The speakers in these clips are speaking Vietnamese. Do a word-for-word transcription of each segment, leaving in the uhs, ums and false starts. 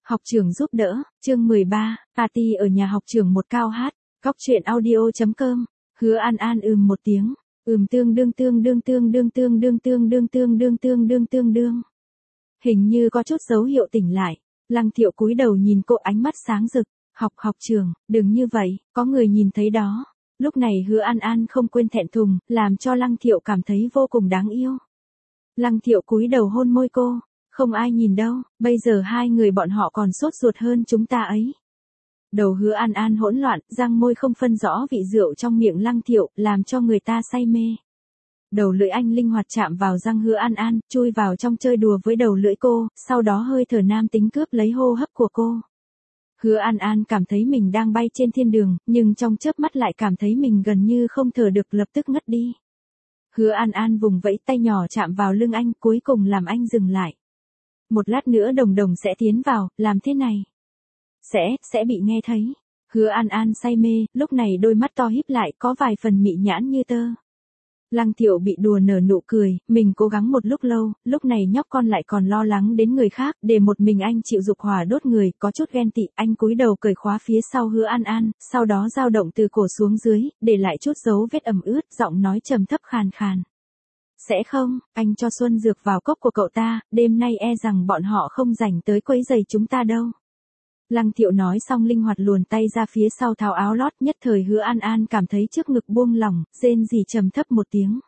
Học trưởng giúp đỡ, chương mười ba, party ở nhà học trưởng một cao hát, cóc truyện audio.com, Hứa An An ừm một tiếng, ừm tương đương tương đương tương đương tương đương tương đương tương đương tương đương tương đương. Hình như có chút dấu hiệu tỉnh lại, Lăng Thiệu cúi đầu nhìn cô ánh mắt sáng rực, học học trưởng, đừng như vậy, có người nhìn thấy đó. Lúc này Hứa An An không quên thẹn thùng, làm cho Lăng Thiệu cảm thấy vô cùng đáng yêu. Lăng Thiệu cúi đầu hôn môi cô. Không ai nhìn đâu, bây giờ hai người bọn họ còn sốt ruột hơn chúng ta ấy. Đầu Hứa An An hỗn loạn, răng môi không phân rõ vị rượu trong miệng Lăng Thiệu, làm cho người ta say mê. Đầu lưỡi anh linh hoạt chạm vào răng Hứa An An, chui vào trong chơi đùa với đầu lưỡi cô, sau đó hơi thở nam tính cướp lấy hô hấp của cô. Hứa An An cảm thấy mình đang bay trên thiên đường, nhưng trong chớp mắt lại cảm thấy mình gần như không thở được, lập tức ngất đi. Hứa An An vùng vẫy tay nhỏ chạm vào lưng anh, cuối cùng làm anh dừng lại. Một lát nữa Đồng Đồng sẽ tiến vào, làm thế này. Sẽ, sẽ bị nghe thấy. Hứa An An say mê, lúc này đôi mắt to híp lại, có vài phần mị nhãn như tơ. Lăng Thiệu bị đùa nở nụ cười, mình cố gắng một lúc lâu, lúc này nhóc con lại còn lo lắng đến người khác, để một mình anh chịu dục hỏa đốt người, có chút ghen tị, anh cúi đầu cởi khóa phía sau Hứa An An, sau đó dao động từ cổ xuống dưới, để lại chút dấu vết ẩm ướt, giọng nói trầm thấp khàn khàn. Sẽ không, anh cho Xuân Dược vào cốc của cậu ta, đêm nay e rằng bọn họ không rảnh tới quấy giày chúng ta đâu. Lăng Thiệu nói xong linh hoạt luồn tay ra phía sau tháo áo lót, nhất thời Hứa An An cảm thấy trước ngực buông lỏng, rên rỉ trầm thấp một tiếng.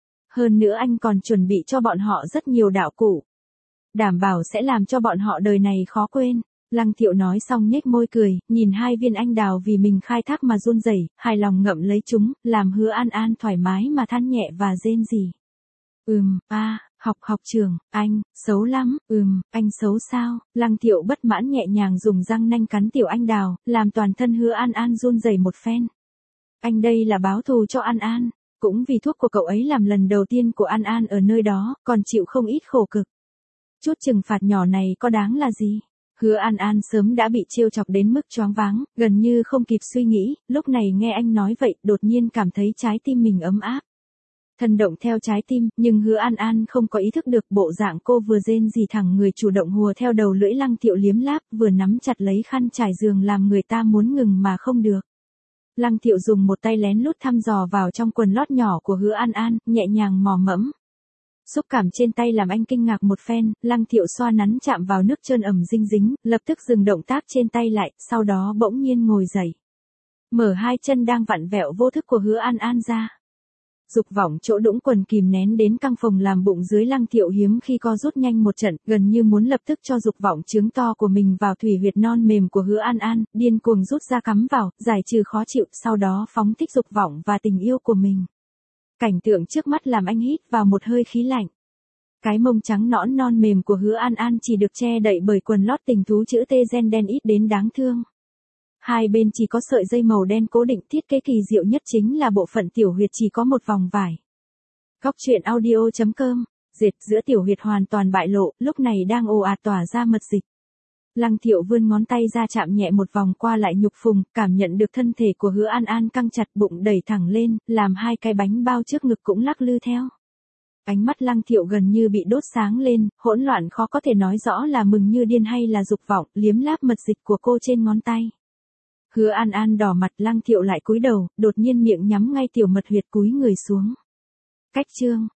Hơn nữa anh còn chuẩn bị cho bọn họ rất nhiều đạo cụ. Đảm bảo sẽ làm cho bọn họ đời này khó quên. Lăng Thiệu nói xong nhếch môi cười, nhìn hai viên anh đào vì mình khai thác mà run rẩy, hài lòng ngậm lấy chúng, làm Hứa An An thoải mái mà than nhẹ và rên rỉ. Ừm, a, à, học học trưởng, anh, xấu lắm, ừm, anh xấu sao? Lăng Thiệu bất mãn nhẹ nhàng dùng răng nanh cắn tiểu anh đào, làm toàn thân Hứa An An run rẩy một phen. Anh đây là báo thù cho An An, cũng vì thuốc của cậu ấy làm lần đầu tiên của An An ở nơi đó, còn chịu không ít khổ cực. Chút trừng phạt nhỏ này có đáng là gì? Hứa An An sớm đã bị trêu chọc đến mức choáng váng, gần như không kịp suy nghĩ, lúc này nghe anh nói vậy, đột nhiên cảm thấy trái tim mình ấm áp. Thân động theo trái tim, nhưng Hứa An An không có ý thức được bộ dạng cô vừa rên rỉ thẳng người chủ động hùa theo đầu lưỡi Lăng Thiệu liếm láp, vừa nắm chặt lấy khăn trải giường làm người ta muốn ngừng mà không được. Lăng Thiệu dùng một tay lén lút thăm dò vào trong quần lót nhỏ của Hứa An An, nhẹ nhàng mò mẫm. Xúc cảm trên tay làm anh kinh ngạc một phen, Lăng Thiệu xoa nắn chạm vào nước trơn ẩm dinh dính, lập tức dừng động tác trên tay lại, sau đó bỗng nhiên ngồi dậy. Mở hai chân đang vặn vẹo vô thức của Hứa An An ra. Dục vọng chỗ đũng quần kìm nén đến căng phồng làm bụng dưới Lăng Thiệu hiếm khi co rút nhanh một trận, gần như muốn lập tức cho dục vọng trướng to của mình vào thủy huyệt non mềm của Hứa An An, điên cuồng rút ra cắm vào, giải trừ khó chịu, sau đó phóng thích dục vọng và tình yêu của mình. Cảnh tượng trước mắt làm anh hít vào một hơi khí lạnh. Cái mông trắng nõn non mềm của Hứa An An chỉ được che đậy bởi quần lót tình thú chữ T gen đen ít đến đáng thương. Hai bên chỉ có sợi dây màu đen cố định, thiết kế kỳ diệu nhất chính là bộ phận tiểu huyệt chỉ có một vòng vải. Cóc truyện audio.com, dệt giữa tiểu huyệt hoàn toàn bại lộ, lúc này đang ồ ạt tỏa ra mật dịch. Lăng Thiệu vươn ngón tay ra chạm nhẹ một vòng qua lại nhục phùng, cảm nhận được thân thể của Hứa An An căng chặt, bụng đẩy thẳng lên, làm hai cái bánh bao trước ngực cũng lắc lư theo. Ánh mắt Lăng Thiệu gần như bị đốt sáng lên, hỗn loạn khó có thể nói rõ là mừng như điên hay là dục vọng, liếm láp mật dịch của cô trên ngón tay. Hứa An An đỏ mặt, Lăng Thiệu lại cúi đầu, đột nhiên miệng nhắm ngay tiểu mật huyệt cúi người xuống. Cách chương,